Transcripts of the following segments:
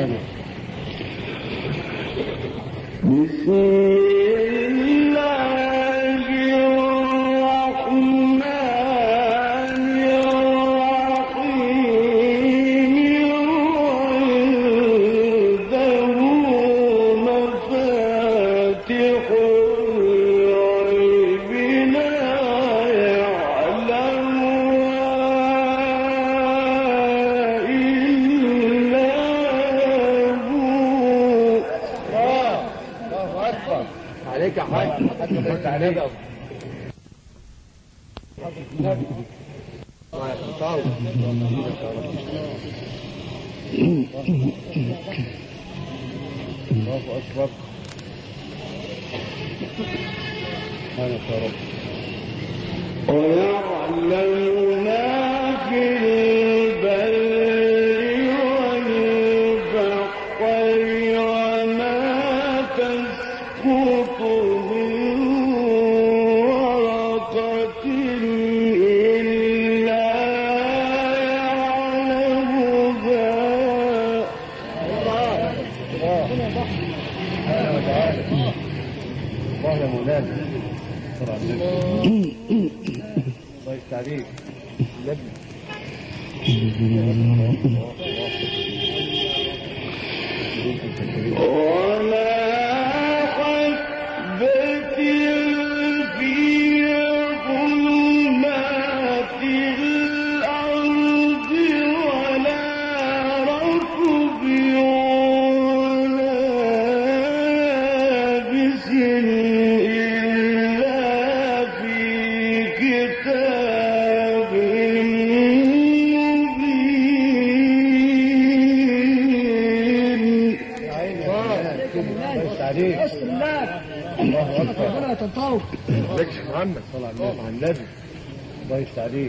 عليك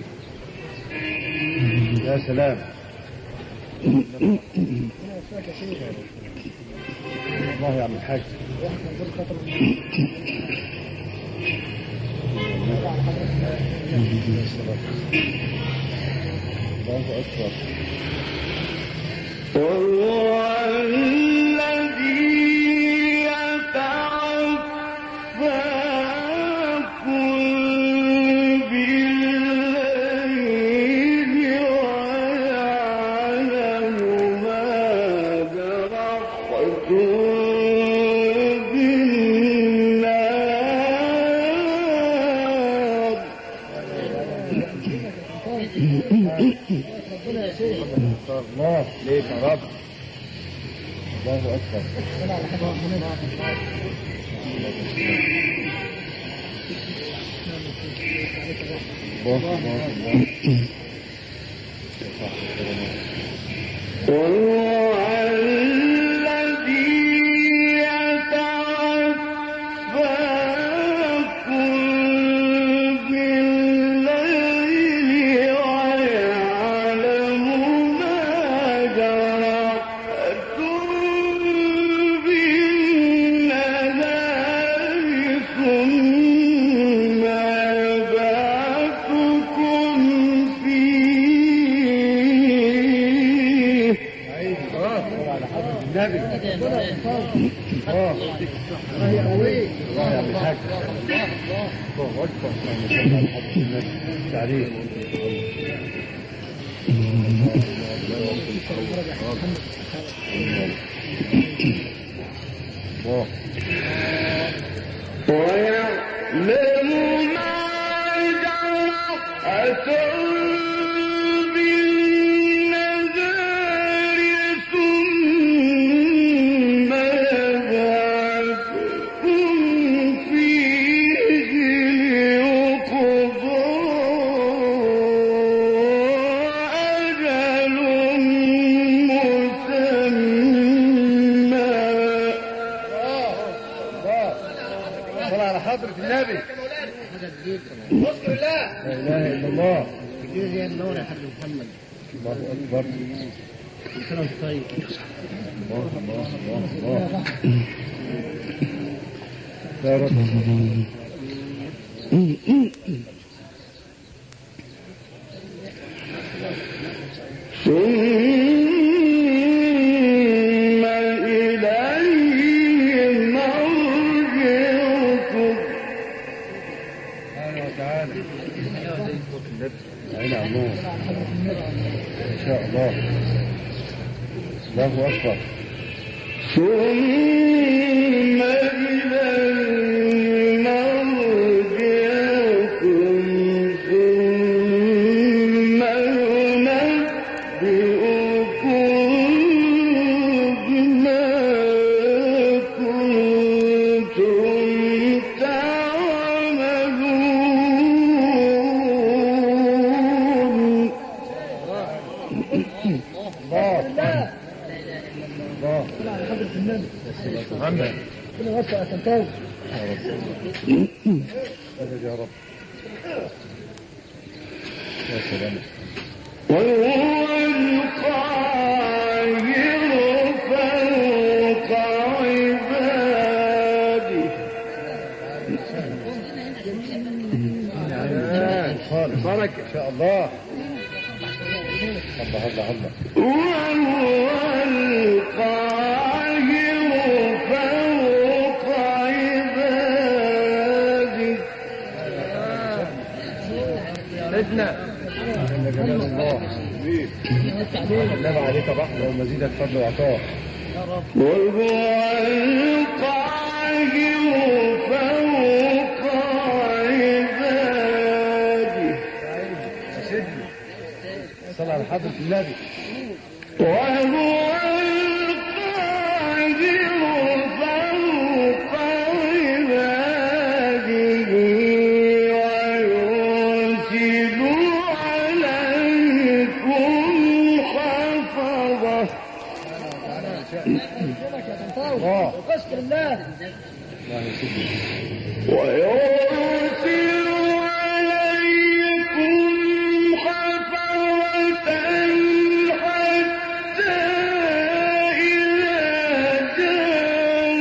يا سلام. الله يا عم الحاج. الله أكبر. الله ليك يا رب. الله أكبر. عين عمو إن شاء الله. الله أكبر. ثم إلينا مرجعكم ثم ننبئكم بما كنتم تعملون. محمد كل وقت أتنتهي يا رب. يا سلام. وهو القاهر فوق عباده. خالص بارك إن شاء الله. الله الله الله. وهو القاهر فوق عباده. سيدنا إن جلال الله النبي عليك رحمة ومزيدك فضل وعطاء. وهو القاهر فوق عباده. صلى على حضرة النبي. وهو القاهر فوق عباده ويرسل عليكم حفظة. الله وقسم الله الله يا سيدي. ويرسل عليكم حفظة حتى إذا جاء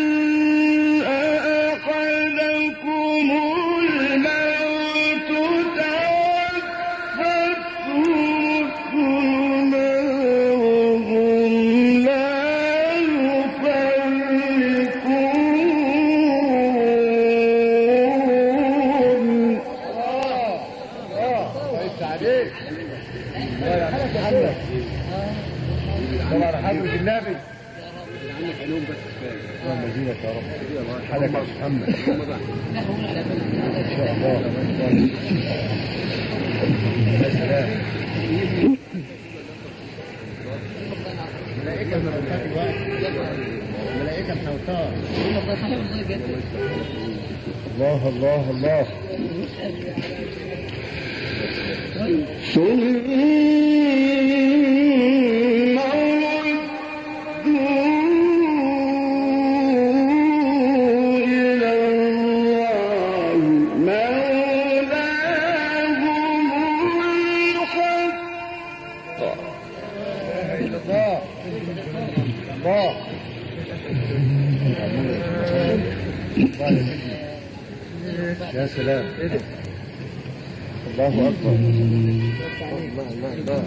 أحدكم الموت توفته رسلنا وهم لا يفرقون. كويس عليك. الله يا محمد. صلى على حضرة النبي. اللهم يزيدك يا رب. حالك يا محمد. إن شاء الله. يا سلام. ملائكة الملائكة الواحد. ملائكة الحوتار. الله الله الله. ثم ردوا إلى الله مولاهم الحق. الله الله. يا سلام. الله أكبر. الله الله الله.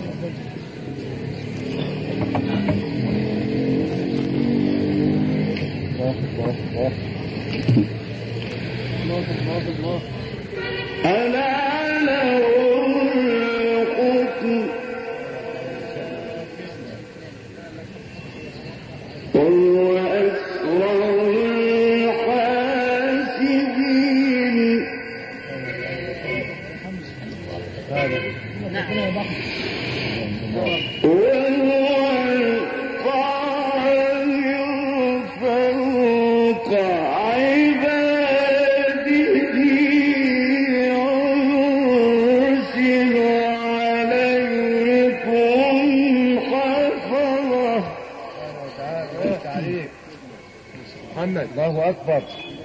ألا له الحكم وهو أسرع الحاسبين. وهو القاهر فوق عباده يرسل عليكم حفظة. محمد الله أكبر.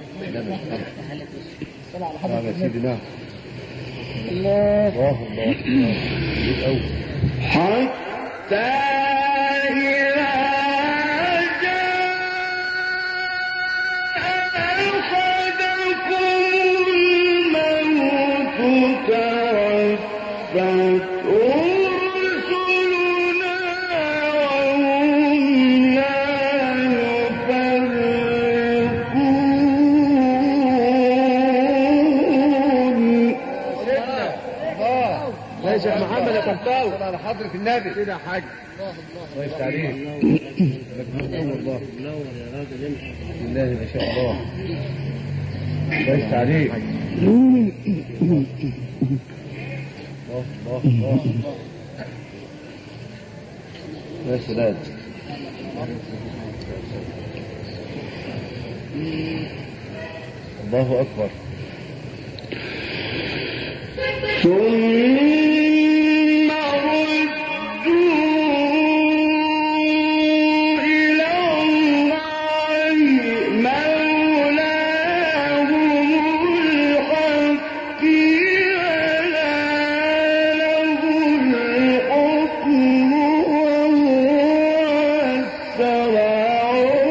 نعم يا سيدنا. الله الله الله. حتى إذا جاء أحدكم الموت توفته رسلنا وهم لا يفرقون. الله. يا شيخ محمد يا طنطاوي. على حضرة النبي كده يا حاج. الله يفتح عليك. الله منور يا راجل انت. بسم الله ما شاء الله. الله يفتح عليك. الله الله الله. يا سلام. الله أكبر. ثم ردوا إلى الله مولاهم الحق ألا له الحكم وهو أسرع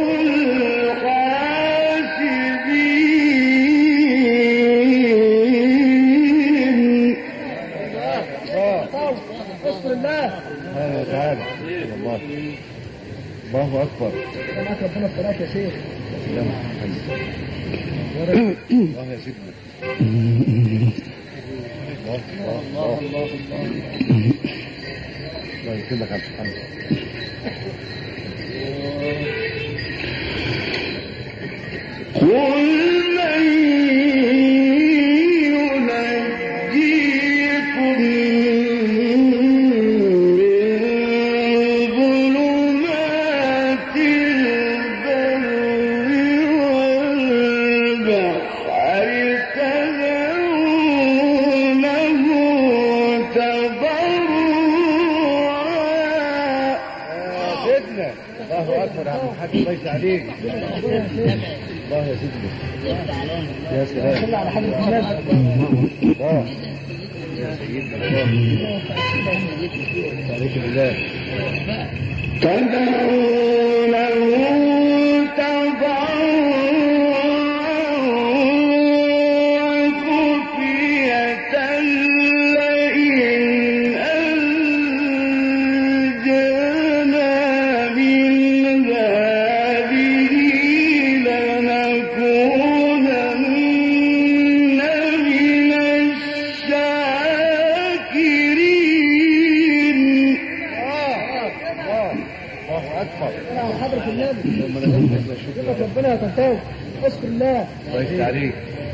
الحاسبين. اذكر الله. سبحانه وتعالى. الله الله أكبر. معك ربنا الصلاة يا شيخ. سلام الله يا سيدنا. الله الله الله الله يكرمك عبد الحمد. قل من ينجيكم من ظلمات البر والبحر تدعونه تضرعا. سيدنا الله أكبر يا عم الحاج. الله يفتح عليك. الله يا سيدنا. يا سلام. صلى على حضرة النبي. الله يا سيدنا. الله عليك بالله. تدعونه تضرعا وخفية لئن أنجانا من هذه لنكونن من الشاكرين. الله أكبر. على حضرة النبي. اللهم لك الحمد والشكر. يبقى ربنا يا طنطاوي. اذكر الله. الله يفتح عليك.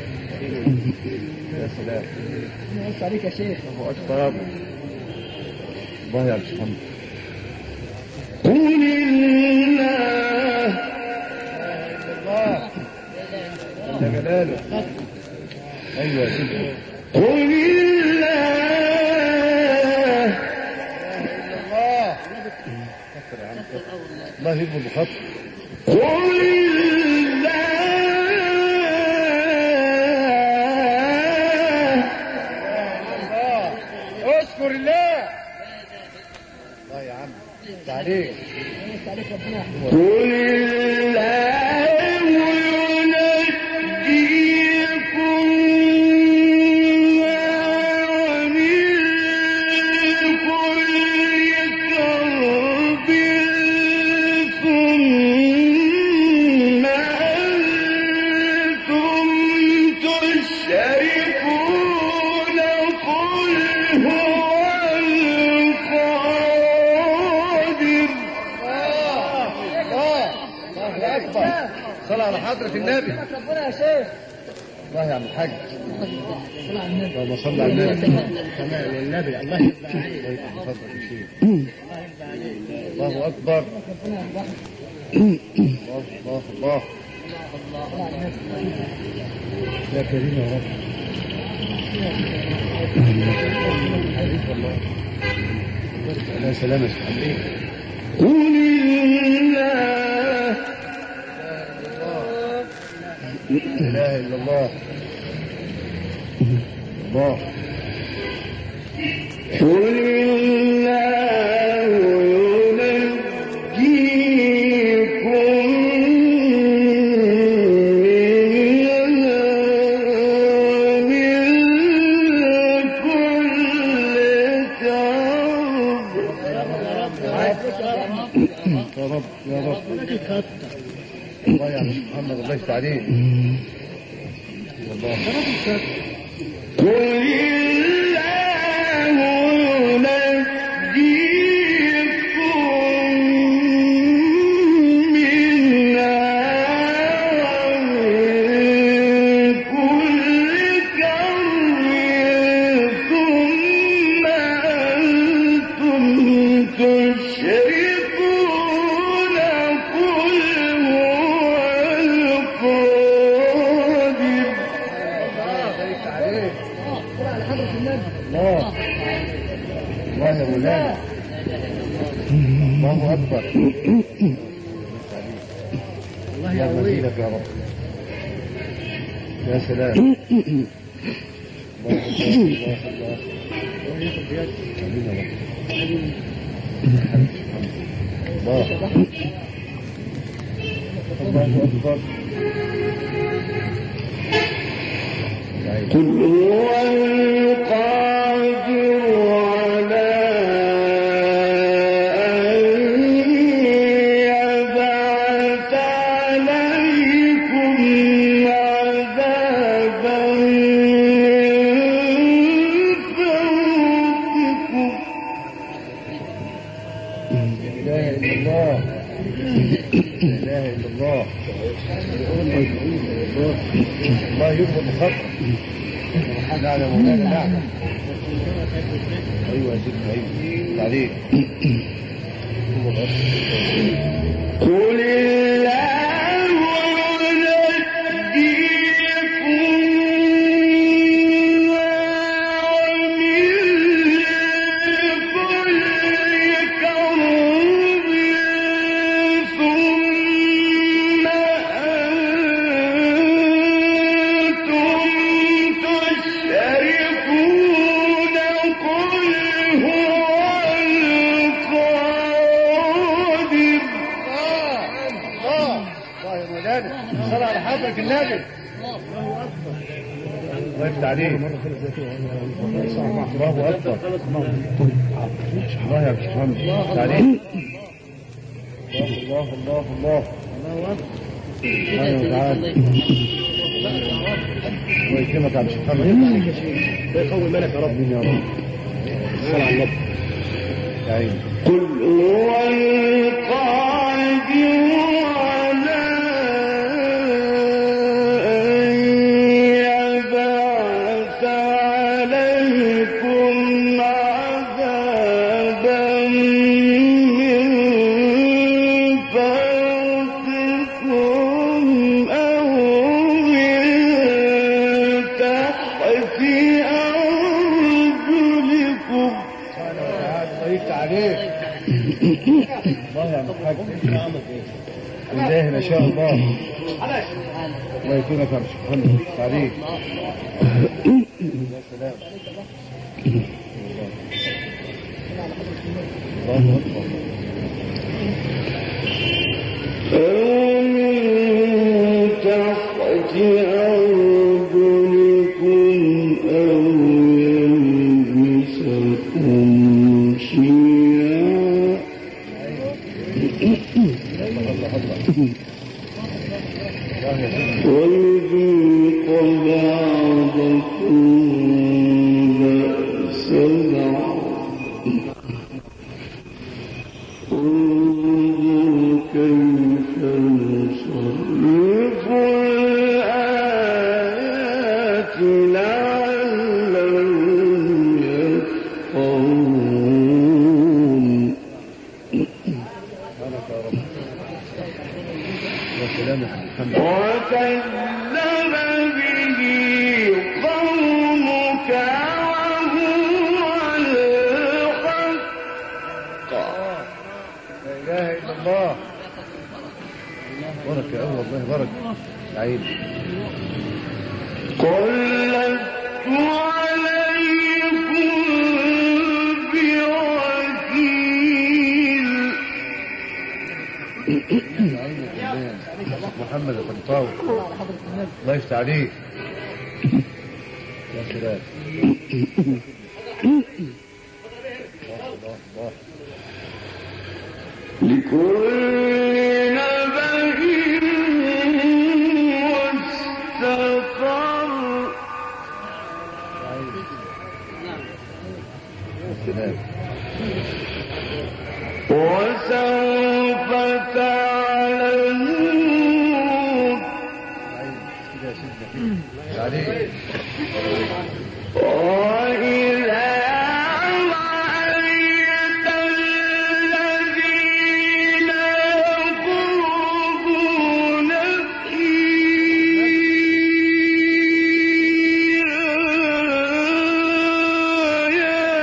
يا سلام. ربنا يوسع عليك يا شيخ. الله أكبر. الله يا عبد الحمد. قل الله الله جل جلاله. أيوة يا سيدنا. قل الله الله كفر يا عم كفر. الله يكبر بخطر. قل الله اذكر الله. الله يا عم تعليق. يوسع عليك ربنا. قل الله ينجيكم من كل كرب ثم أنتم تشركون. قل هو القادر. الله أكبر. صلى على حضرة النبي. ربنا يا شيخ. الله يا عم الحاج. صلى على النبي. اللهم صل على النبي. تمام للنبي. الله يرضى عليك. الله يفتح فضلك يا شيخ. الله أكبر. ربنا يرضى. الله الله الله. صلى على النبي. يا كريم يا رب. يا سلام يا شيخ. قل الله لا إله إلا الله. الله قل الله ينجيكم يا رب يا رب. الله يا عم محمد الله يفتح عليك. والله قل الله الله يا مولانا. الله أكبر. الله يا يقويك. مزيدك يا رب. يا سلام. الله الله الله. آمين يا رب. الله أكبر. قل هو القادر على أن يبعث عليكم عذابا من فوقكم. لا إله إلا الله. لا إله إلا الله. الله يكبر بخطر. حاجة على مولانا. نعم. أيوة يا سيدي. أيوة عليك. قل الله ينجيكم من كل كرب ثم أنتم تشركون. قل هو القادر. الله يا مولانا. صل على حضرة النبي. الله يفتح عليك. الله أكبر. الله يا أستاذ محمد. يفتح عليك. الله الله الله. الله تعالى. الله يكرمك يا أستاذ محمد. الله يقوي ملك يا رب. آمين يا رب. صل على النبي. يا عيني. قل هو القادر على أن يبعث عليكم عذابا من فوقكم أو من تحت أرجلكم. الله يفتح عليك. الله يا محمد. بالله ما شاء الله. الله يكرمك يا أستاذ محمد. يفتح عليك. يا سلام. الله أكبر. أو من تحت أرجلكم أو يلبسكم شيعا ويذيق بعضكم بأس بعض. انظر كيف نصرف الآيات لعلهم يفقهون. يا سلام يا محمد. وكذب به قومك وهو الحق. لا إله إلا الله. بارك يا أول. والله بارك. يا عيني. قل لست عليكم بوكيل. يا عيني يا محمد الطنطاوي. الله يفتح عليك. يا سلام. الله الله. لكل نبأ مستقر. يا سلام. وسوف تعلمون. كده يا سيدنا. يا عليك. وإذا رأيت الذين يخوضون في آياتنا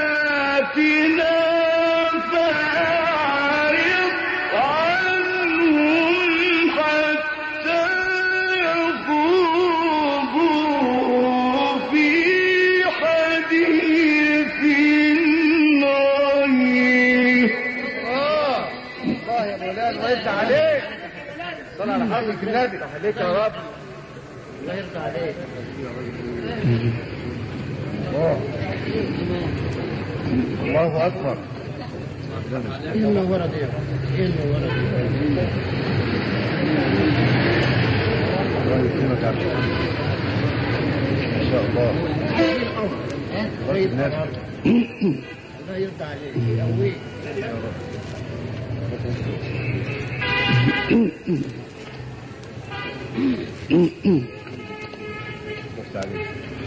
صل على حضرة النبي عليك يا رب. الله يرضى عليك. الله أكبر. إلا ورد إلا ورد. الله يكرمك عبد ما شاء الله. الله يرضى عليك يقويك. بس عليك.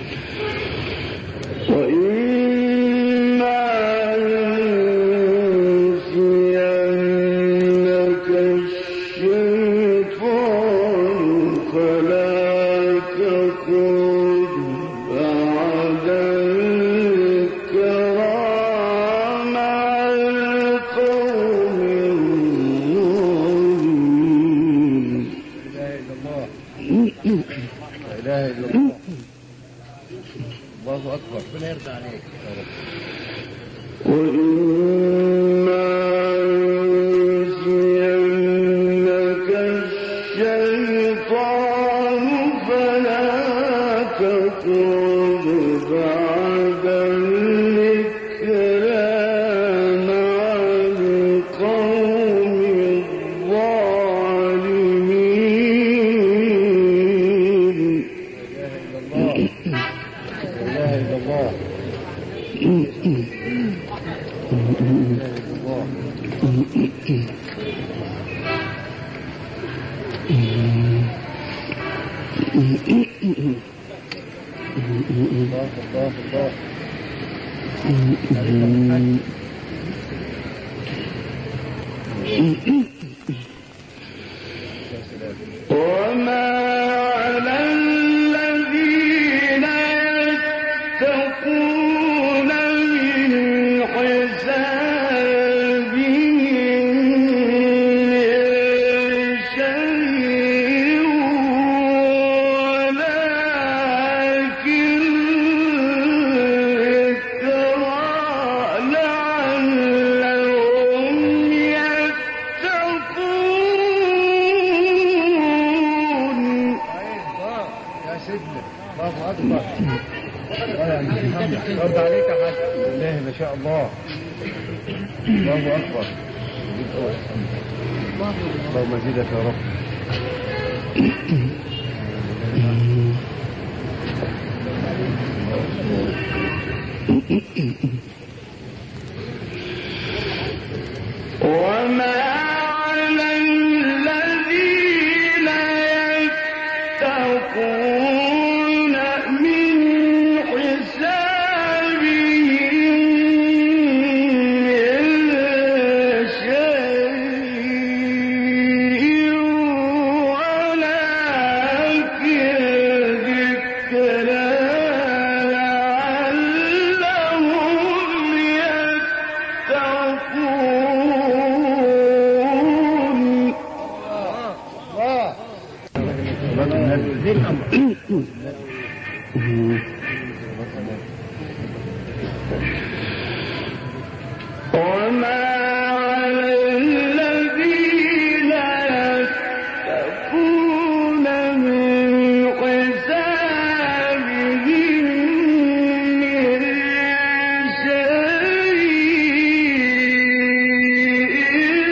وإما ينسينك الشيطان فلا تقعد بعد الذكرى مع القوم الظالمين. لا إله إلا الله. لا إله إلا الله. الله أكبر. ربنا يرضى عليك يا رب. وإما ينسينك الشيطان فلا تقعد بعد الذكرى مع القوم الظالمين. لا إله إلا الله. لا إله إلا الله. لا إله إلا الله. الله الله الله. يا سلام. وما على الذين يتقون من حسابهم من شيء ولكن ذكرى لعلهم يتقون. يا سيدنا الله أكبر. رد عليك يا حاج. الله ما شاء الله. الله أكبر. اللهم زدك يا رب. وما على الذين يتقون من حسابهم من شيء ولكن ذكرى لعلهم يتقون. ذي الأمر. وما على الذين يتقون من حسابهم من شيء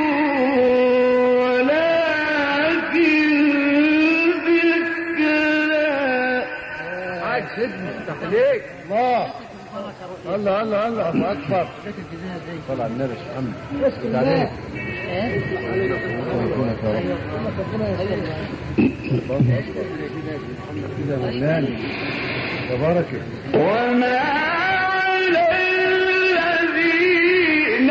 ولكن ذكرى. حاج سيدنا تحليك. الله الله الله الله أكبر. صل على النبي محمد. رد عليك. يكونك يا رب. الله أكبر. كده غلاني. تبارك. وما على الذين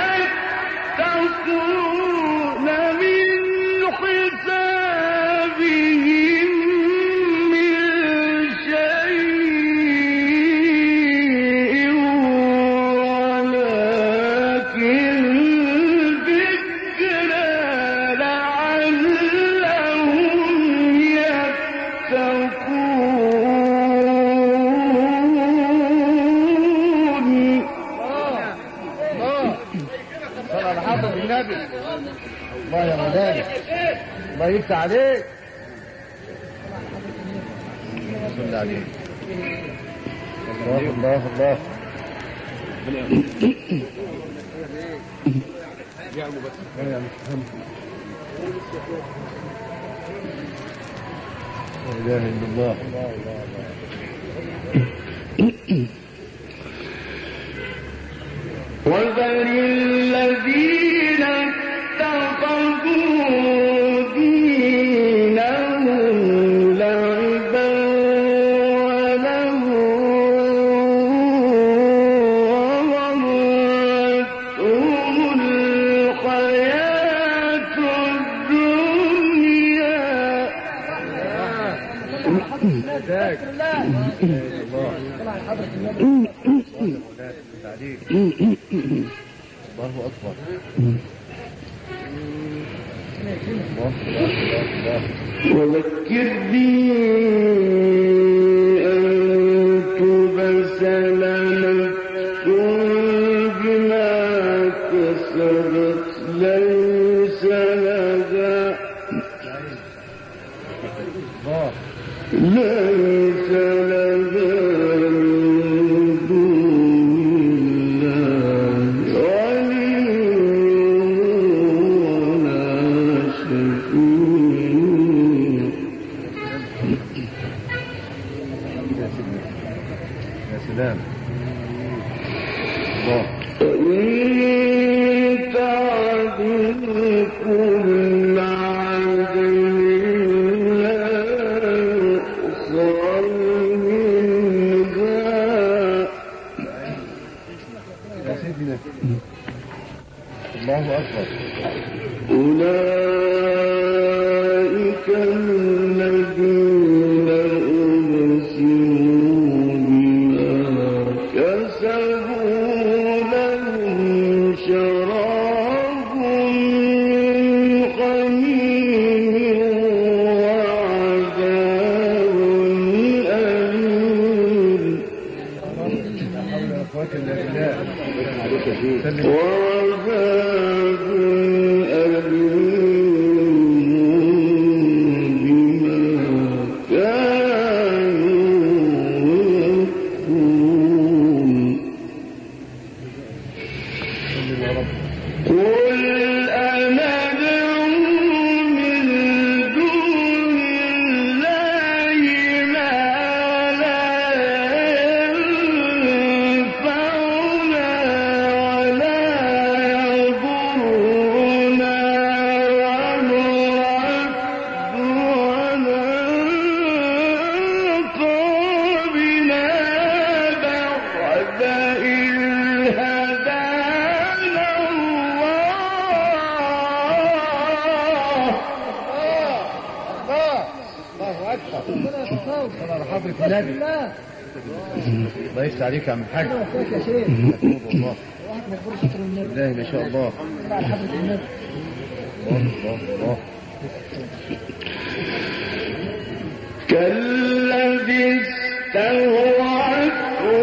يتقون من حسابهم من شيء ولكن ذكرى لعلهم يتقون. والنبي. الله يا مولانا، الله يفتح عليك. صل عليك. الله الله الله. لا اله الا الله. وذر الذين اتخذوا دينهم لعبا ولهوا وغرتهم الحياة الدنيا. الله أكبر. وذكر به أن تبسل نفس بما كسبت ليس لها الله أكبر. أولئك الذين أبسلوا بما كسبوا لهم شراب من حميم وعذاب أليم. الله يفتح عليك يا عم الحاج. الله بالله ما شاء الله. الله الله. كالذي استهوته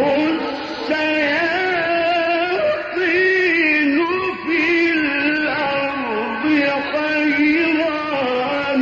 الشياطين في الأرض حيران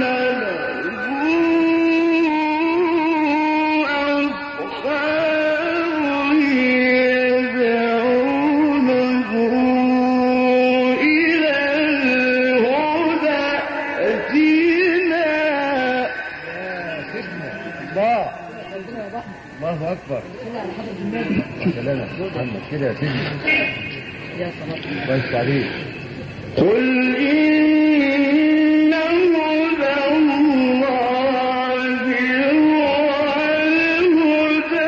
الله أكبر. سلامة محمد كده يا سيدي. الله يفتح عليك. قل إن هدى الله هو الهدى.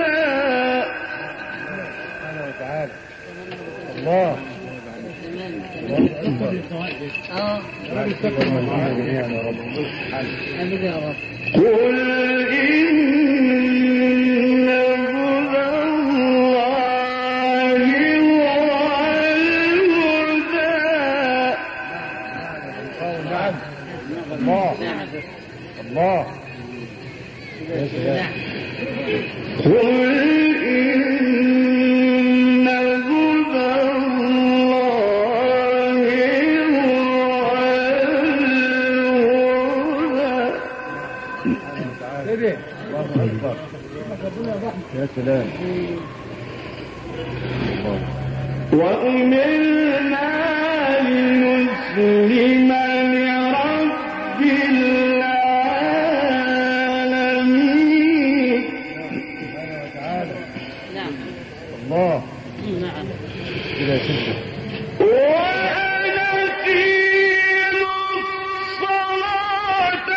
سبحانه وتعالى. الله أكبر. قل الله يا سلام. قل إن هدى الله هو يا سلام. وأمرنا لنسلم لرب العالمين. نعم. الله. نعم. كده يا ستة. ونقيم الصلاة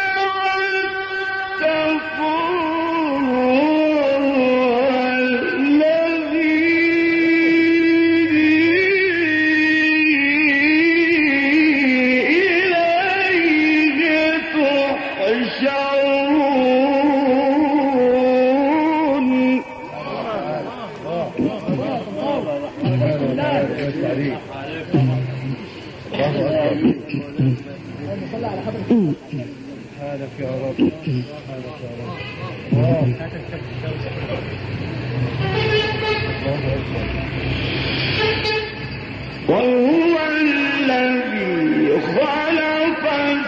سبحانك يا رب. الله. وهو الذي خلق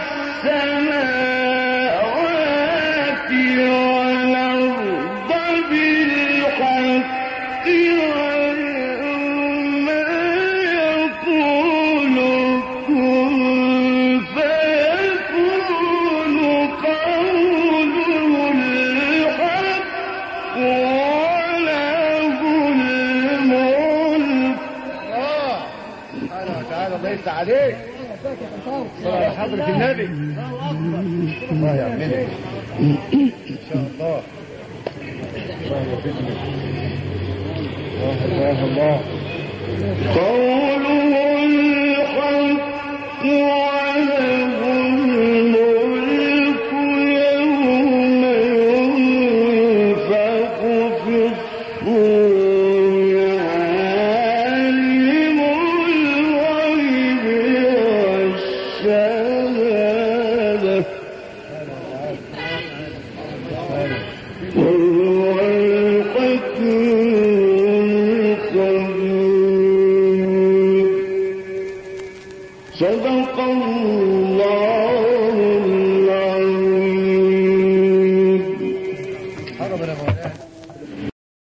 السماوات والأرض بالحق وما يقول كن فيكون قوله الحق وله الملك. سبحانه وتعالى. الله يفتح عليك. صلى على حضرة النبي. الله يعملك ان شاء الله. الله يفتح. الله الله. قوله الحق وله الملك يوم ينفخ في الصور عالم الغيب والشهادة وهو الحكيم الخبير. صدق الله.